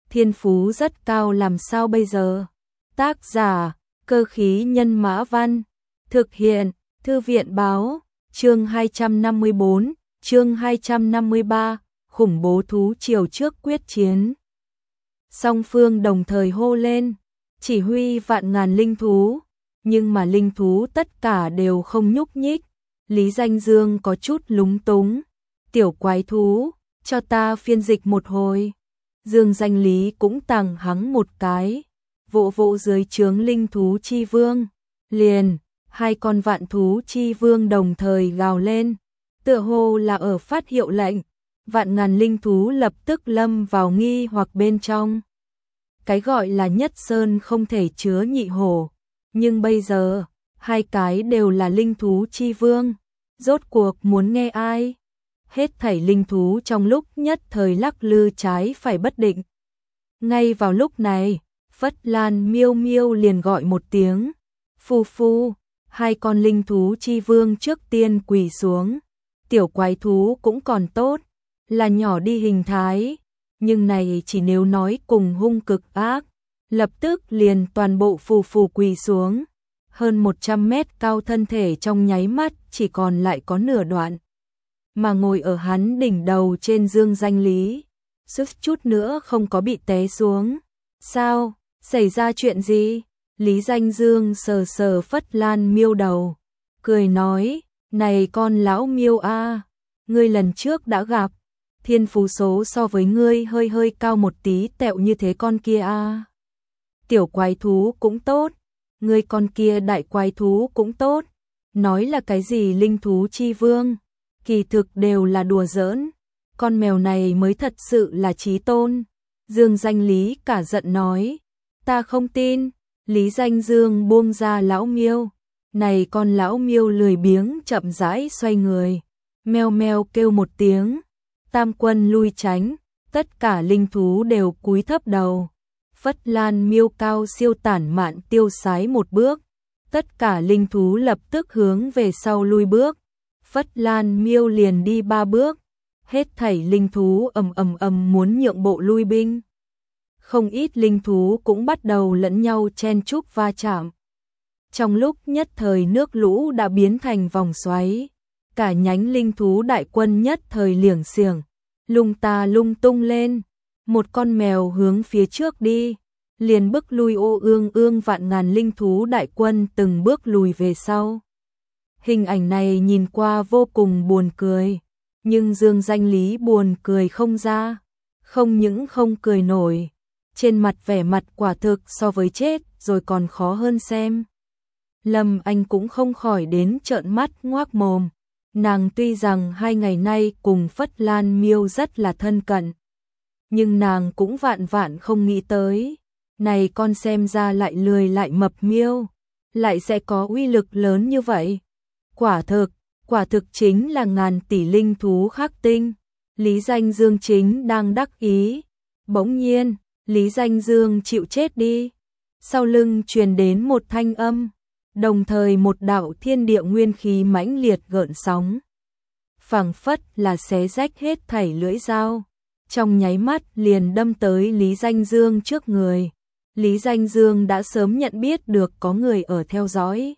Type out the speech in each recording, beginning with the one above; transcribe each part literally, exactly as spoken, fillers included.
thiên phú rất cao làm sao bây giờ? Tác giả, Cơ khí nhân mã văn, thực hiện, Thư viện báo, chương hai trăm năm mươi bốn, chương hai trăm năm mươi ba, khủng bố thú triều trước quyết chiến. Song phương đồng thời hô lên, chỉ huy vạn ngàn linh thú, nhưng mà linh thú tất cả đều không nhúc nhích. Lý Danh Dương có chút lúng túng, tiểu quái thú, cho ta phiên dịch một hồi. Dương Danh Lý cũng tằng hắng một cái, vỗ vỗ dưới trướng linh thú chi vương, liền, hai con vạn thú chi vương đồng thời gào lên, tựa hồ là ở phát hiệu lệnh, vạn ngàn linh thú lập tức lâm vào nghi hoặc bên trong. Cái gọi là nhất sơn không thể chứa nhị hổ, nhưng bây giờ, hai cái đều là linh thú chi vương, rốt cuộc muốn nghe ai? Hết thảy linh thú trong lúc nhất thời lắc lư trái phải bất định. Ngay vào lúc này, Phất Lan Miêu Miêu liền gọi một tiếng, phu phu, hai con linh thú chi vương trước tiên quỳ xuống. Tiểu quái thú cũng còn tốt, là nhỏ đi hình thái, nhưng này chỉ nếu nói cùng hung cực ác, lập tức liền toàn bộ phù phù quỳ xuống. Hơn một trăm mét cao thân thể trong nháy mắt chỉ còn lại có nửa đoạn. Mà ngồi ở hắn đỉnh đầu trên Dương Danh Lý, suýt chút nữa không có bị té xuống. Sao? Xảy ra chuyện gì? Lý Danh Dương sờ sờ Phất Lan Miêu đầu, cười nói, này con lão miêu a, ngươi lần trước đã gặp, thiên phú số so với ngươi hơi hơi cao một tí tẹo như thế con kia a. Tiểu quái thú cũng tốt, ngươi con kia đại quái thú cũng tốt, nói là cái gì linh thú chi vương, kỳ thực đều là đùa giỡn, con mèo này mới thật sự là chí tôn. Dương Danh Lý cả giận nói, ta không tin. Lý Danh Dương buông ra lão miêu, này con lão miêu lười biếng chậm rãi xoay người, meo meo kêu một tiếng, tam quân lui tránh, tất cả linh thú đều cúi thấp đầu. Phất Lan Miêu cao siêu tản mạn tiêu sái một bước, tất cả linh thú lập tức hướng về sau lui bước. Phất Lan Miêu liền đi ba bước, hết thảy linh thú ầm ầm ầm muốn nhượng bộ lui binh. Không ít linh thú cũng bắt đầu lẫn nhau chen chúc va chạm. Trong lúc nhất thời nước lũ đã biến thành vòng xoáy, cả nhánh linh thú đại quân nhất thời liểng xiềng, lung ta lung tung lên, một con mèo hướng phía trước đi, liền bức lui ô ương ương vạn ngàn linh thú đại quân từng bước lùi về sau. Hình ảnh này nhìn qua vô cùng buồn cười, nhưng Dương Danh Lý buồn cười không ra, không những không cười nổi, trên mặt vẻ mặt quả thực so với chết rồi còn khó hơn xem. Lâm Anh cũng không khỏi đến trợn mắt ngoác mồm, nàng tuy rằng hai ngày nay cùng Phất Lan Miêu rất là thân cận, nhưng nàng cũng vạn vạn không nghĩ tới, này con xem ra lại lười lại mập miêu, lại sẽ có uy lực lớn như vậy. Quả thực, quả thực chính là ngàn tỷ linh thú khắc tinh. Lý Danh Dương chính đang đắc ý, bỗng nhiên, Lý Danh Dương chịu chết đi. Sau lưng truyền đến một thanh âm, đồng thời một đạo thiên địa nguyên khí mãnh liệt gợn sóng, phảng phất là xé rách hết thảy lưỡi dao, trong nháy mắt liền đâm tới Lý Danh Dương trước người. Lý Danh Dương đã sớm nhận biết được có người ở theo dõi,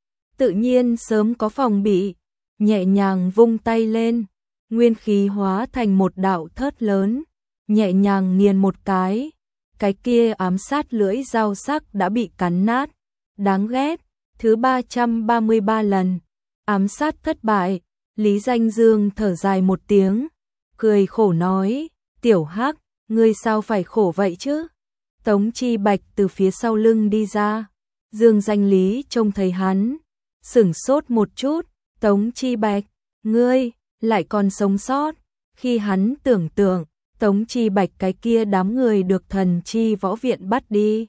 tự nhiên sớm có phòng bị, nhẹ nhàng vung tay lên, nguyên khí hóa thành một đạo thớt lớn, nhẹ nhàng nghiền một cái, cái kia ám sát lưỡi dao sắc đã bị cắn nát. Đáng ghét, thứ ba trăm ba mươi ba lần, ám sát thất bại. Lý Danh Dương thở dài một tiếng, cười khổ nói, tiểu hắc, ngươi sao phải khổ vậy chứ? Tống Chi Bạch từ phía sau lưng đi ra, Dương Danh Lý trông thấy hắn, sửng sốt một chút, Tống Chi Bạch, ngươi, lại còn sống sót. Khi hắn tưởng tượng, Tống Chi Bạch cái kia đám người được thần chi võ viện bắt đi,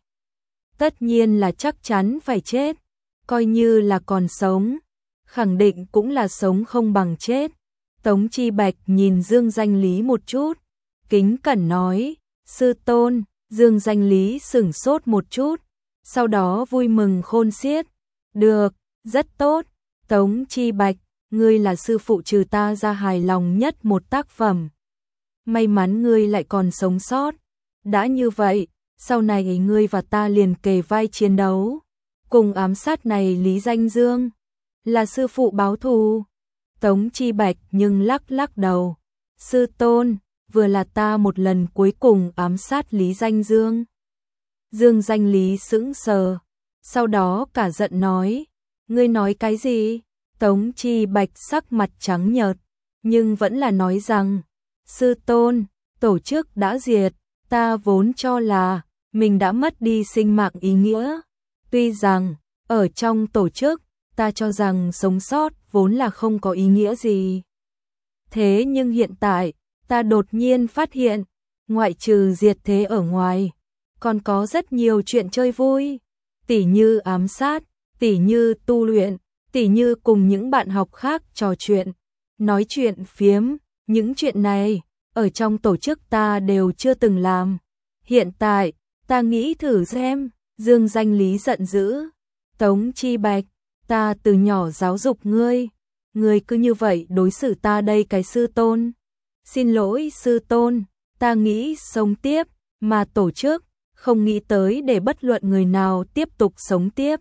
tất nhiên là chắc chắn phải chết, coi như là còn sống, khẳng định cũng là sống không bằng chết. Tống Chi Bạch nhìn Dương Danh Lý một chút, kính cẩn nói, sư tôn. Dương Danh Lý sửng sốt một chút, sau đó vui mừng khôn xiết, được, rất tốt, Tống Chi Bạch, ngươi là sư phụ trừ ta ra hài lòng nhất một tác phẩm. May mắn ngươi lại còn sống sót, Đã như vậy, sau này ngươi và ta liền kề vai chiến đấu. Cùng ám sát này Lý Danh Dương, là sư phụ báo thù. Tống Chi Bạch nhưng lắc lắc đầu. Sư tôn, vừa là ta một lần cuối cùng ám sát Lý Danh Dương. Dương Danh Lý sững sờ, sau đó cả giận nói, ngươi nói cái gì? Tống Chi Bạch sắc mặt trắng nhợt, nhưng vẫn là nói rằng, sư tôn, tổ chức đã diệt, ta vốn cho là mình đã mất đi sinh mạng ý nghĩa. Tuy rằng, ở trong tổ chức, ta cho rằng sống sót vốn là không có ý nghĩa gì. Thế nhưng hiện tại, ta đột nhiên phát hiện, ngoại trừ diệt thế ở ngoài, còn có rất nhiều chuyện chơi vui, tỉ như ám sát, tỉ như tu luyện, tỉ như cùng những bạn học khác trò chuyện, nói chuyện phiếm, những chuyện này, ở trong tổ chức ta đều chưa từng làm. Hiện tại, ta nghĩ thử xem, Dương Danh Lý giận dữ, Tống Chi Bạch, ta từ nhỏ giáo dục ngươi, ngươi cứ như vậy đối xử ta đây cái sư tôn. Xin lỗi sư tôn, ta nghĩ sống tiếp, mà tổ chức, không nghĩ tới để bất luận người nào tiếp tục sống tiếp.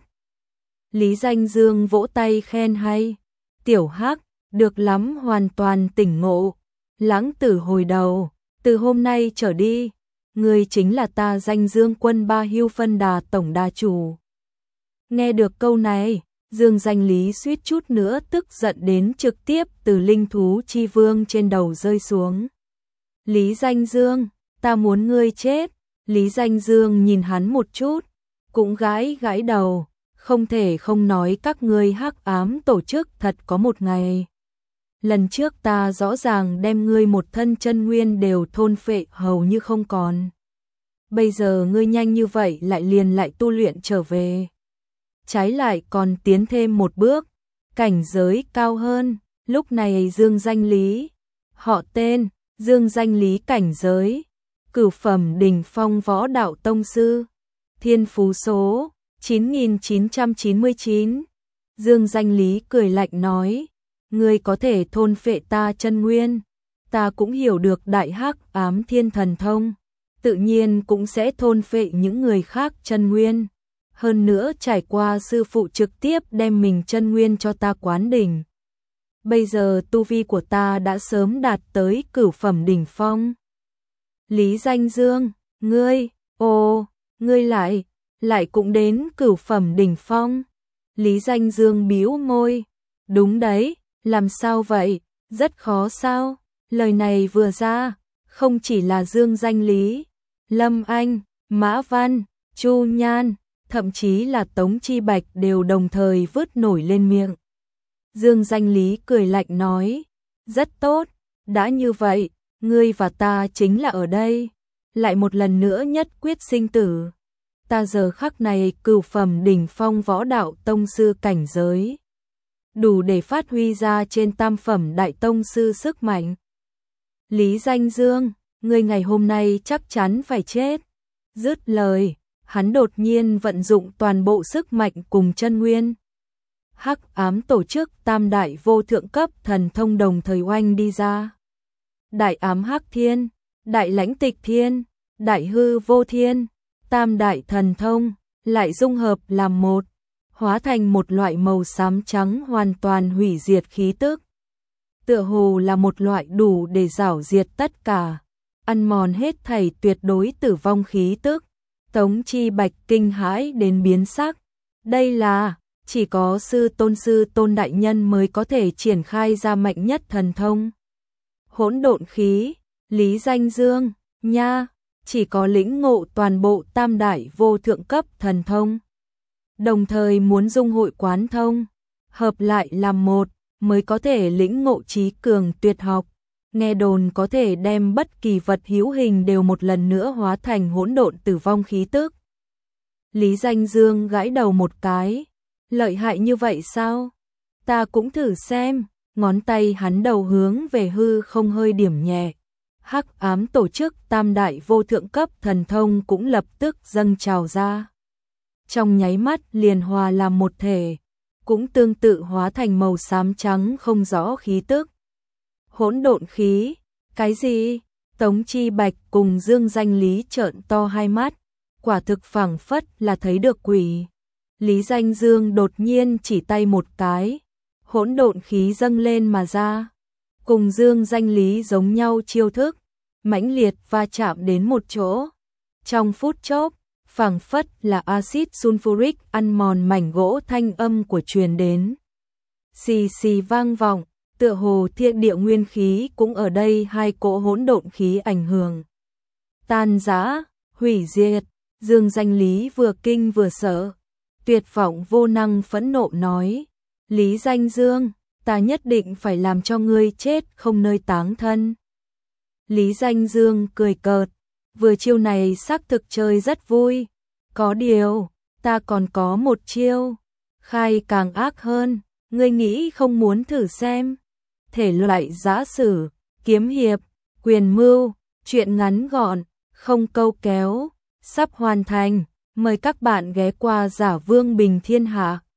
Lý Danh Dương vỗ tay khen hay, tiểu Hắc, được lắm, hoàn toàn tỉnh ngộ. Lãng Tử hồi đầu, từ hôm nay trở đi, ngươi chính là ta Danh Dương quân ba hưu phân đà tổng đà chủ. Nghe được câu này, Dương Danh Lý suýt chút nữa tức giận đến trực tiếp từ linh thú chi vương trên đầu rơi xuống. Lý Danh Dương, ta muốn ngươi chết. Lý Danh Dương nhìn hắn một chút, cũng gãi gãi đầu, không thể không nói các ngươi hắc ám tổ chức thật có một ngày. Lần trước ta rõ ràng đem ngươi một thân chân nguyên đều thôn phệ hầu như không còn. Bây giờ ngươi nhanh như vậy lại liền lại tu luyện trở về. Trái lại còn tiến thêm một bước, cảnh giới cao hơn, lúc này Dương Danh Lý, họ tên, Dương Danh Lý cảnh giới, cửu phẩm đỉnh phong võ đạo tông sư, thiên phú số chín nghìn chín trăm chín mươi chín. Dương Danh Lý cười lạnh nói, ngươi có thể thôn phệ ta chân nguyên, ta cũng hiểu được đại hắc ám thiên thần thông, tự nhiên cũng sẽ thôn phệ những người khác chân nguyên. Hơn nữa trải qua sư phụ trực tiếp đem mình chân nguyên cho ta quán đỉnh. Bây giờ tu vi của ta đã sớm đạt tới cửu phẩm đỉnh phong. Lý Danh Dương, ngươi, ồ, ngươi lại, lại cũng đến cửu phẩm đỉnh phong. Lý Danh Dương bĩu môi, đúng đấy, làm sao vậy, rất khó sao? Lời này vừa ra, không chỉ là Dương Danh Lý, Lâm Anh, Mã Văn, Chu Nhan, thậm chí là Tống Chi Bạch đều đồng thời vứt nổi lên miệng. Dương Danh Lý cười lạnh nói, rất tốt, đã như vậy, ngươi và ta chính là ở đây, lại một lần nữa nhất quyết sinh tử. Ta giờ khắc này cửu phẩm đỉnh phong võ đạo tông sư cảnh giới, đủ để phát huy ra trên tam phẩm đại tông sư sức mạnh. Lý Danh Dương, ngươi ngày hôm nay chắc chắn phải chết. Dứt lời, hắn đột nhiên vận dụng toàn bộ sức mạnh cùng chân nguyên. Hắc ám tổ chức tam đại vô thượng cấp thần thông đồng thời oanh đi ra. Đại ám hắc thiên, đại lãnh tịch thiên, đại hư vô thiên, tam đại thần thông, lại dung hợp làm một, hóa thành một loại màu xám trắng hoàn toàn hủy diệt khí tức. Tựa hồ là một loại đủ để rảo diệt tất cả, ăn mòn hết thảy tuyệt đối tử vong khí tức. Tống Chi Bạch kinh hãi đến biến sắc. Đây là, chỉ có sư tôn sư tôn đại nhân mới có thể triển khai ra mạnh nhất thần thông. Hỗn độn khí, Lý Danh Dương, nha, chỉ có lĩnh ngộ toàn bộ tam đại vô thượng cấp thần thông. Đồng thời muốn dung hội quán thông, hợp lại làm một, mới có thể lĩnh ngộ trí cường tuyệt học. Nghe đồn có thể đem bất kỳ vật hữu hình đều một lần nữa hóa thành hỗn độn tử vong khí tức. Lý Danh Dương gãi đầu một cái, lợi hại như vậy sao? Ta cũng thử xem, ngón tay hắn đầu hướng về hư không hơi điểm nhẹ. Hắc ám tổ chức tam đại vô thượng cấp thần thông cũng lập tức dâng trào ra. Trong nháy mắt liền hòa làm một thể, cũng tương tự hóa thành màu xám trắng không rõ khí tức. Hỗn độn khí, cái gì? Tống Chi Bạch cùng Dương Danh Lý trợn to hai mắt, quả thực phảng phất là thấy được quỷ. Lý Danh Dương đột nhiên chỉ tay một cái, hỗn độn khí dâng lên mà ra, cùng Dương Danh Lý giống nhau chiêu thức, mãnh liệt va chạm đến một chỗ. Trong phút chốc, phảng phất là axit sulfuric ăn mòn mảnh gỗ, thanh âm của truyền đến xì xì vang vọng, tựa hồ thiên địa nguyên khí cũng ở đây hai cỗ hỗn độn khí ảnh hưởng tan rã, hủy diệt. Dương Danh Lý vừa kinh vừa sợ, tuyệt vọng vô năng phẫn nộ nói: Lý Danh Dương, ta nhất định phải làm cho ngươi chết không nơi táng thân. Lý Danh Dương cười cợt, vừa chiêu này xác thực chơi rất vui, có điều, ta còn có một chiêu, khai càng ác hơn, ngươi nghĩ không muốn thử xem. Thể loại giã sử, kiếm hiệp, quyền mưu, truyện ngắn gọn, không câu kéo, sắp hoàn thành, mời các bạn ghé qua Giả Vương Bình Thiên Hạ.